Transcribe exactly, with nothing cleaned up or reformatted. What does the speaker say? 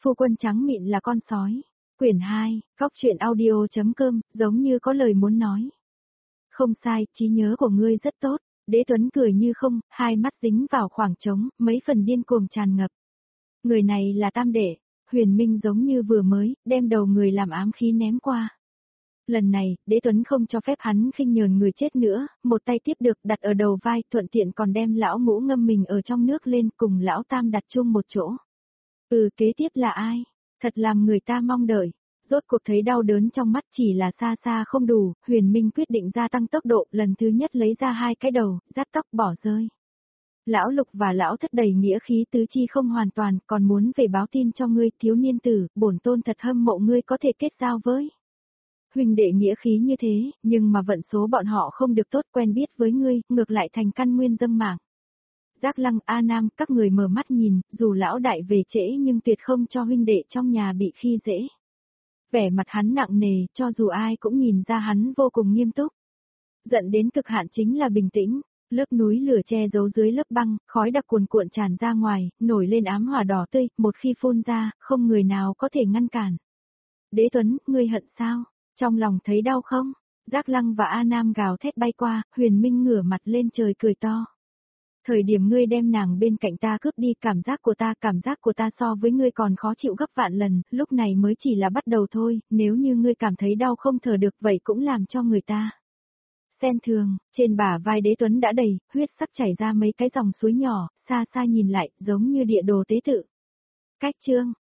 Phu quân trắng mịn là con sói. Quyển hai, Góc truyện audio.com, giống như có lời muốn nói. Không sai, trí nhớ của ngươi rất tốt. Đế Tuấn cười như không, hai mắt dính vào khoảng trống, mấy phần điên cuồng tràn ngập. Người này là tam đệ. Huyền Minh giống như vừa mới, đem đầu người làm ám khí ném qua. Lần này, Đế Tuấn không cho phép hắn khinh nhờn người chết nữa, một tay tiếp được đặt ở đầu vai, thuận tiện còn đem lão ngũ ngâm mình ở trong nước lên cùng lão tam đặt chung một chỗ. Ừ, kế tiếp là ai? Thật làm người ta mong đợi. Rốt cuộc thấy đau đớn trong mắt chỉ là xa xa không đủ, Huyền Minh quyết định gia tăng tốc độ, lần thứ nhất lấy ra hai cái đầu, dắt tóc bỏ rơi. Lão Lục và lão Thất đầy nghĩa khí tứ chi không hoàn toàn, còn muốn về báo tin cho ngươi, thiếu niên tử, bổn tôn thật hâm mộ ngươi có thể kết giao với. Huynh đệ nghĩa khí như thế, nhưng mà vận số bọn họ không được tốt, quen biết với ngươi, ngược lại thành căn nguyên dâm mạng. Giác Lăng, A Nam, các người mở mắt nhìn, dù lão đại về trễ nhưng tuyệt không cho huynh đệ trong nhà bị khi dễ. Vẻ mặt hắn nặng nề, cho dù ai cũng nhìn ra hắn vô cùng nghiêm túc. Giận đến cực hạn chính là bình tĩnh, lớp núi lửa che giấu dưới lớp băng, khói đặc cuồn cuộn tràn ra ngoài, nổi lên ám hỏa đỏ tươi, một khi phun ra, không người nào có thể ngăn cản. Đế Tuấn, ngươi hận sao? Trong lòng thấy đau không? Giác Lăng và A Nam gào thét bay qua, Huyền Minh ngửa mặt lên trời cười to. Thời điểm ngươi đem nàng bên cạnh ta cướp đi, cảm giác của ta, cảm giác của ta so với ngươi còn khó chịu gấp vạn lần, lúc này mới chỉ là bắt đầu thôi, nếu như ngươi cảm thấy đau không thở được vậy cũng làm cho người ta. Xen thường, trên bả vai Đế Tuấn đã đầy, huyết sắc chảy ra mấy cái dòng suối nhỏ, xa xa nhìn lại, giống như địa đồ tế tự. Cách chương,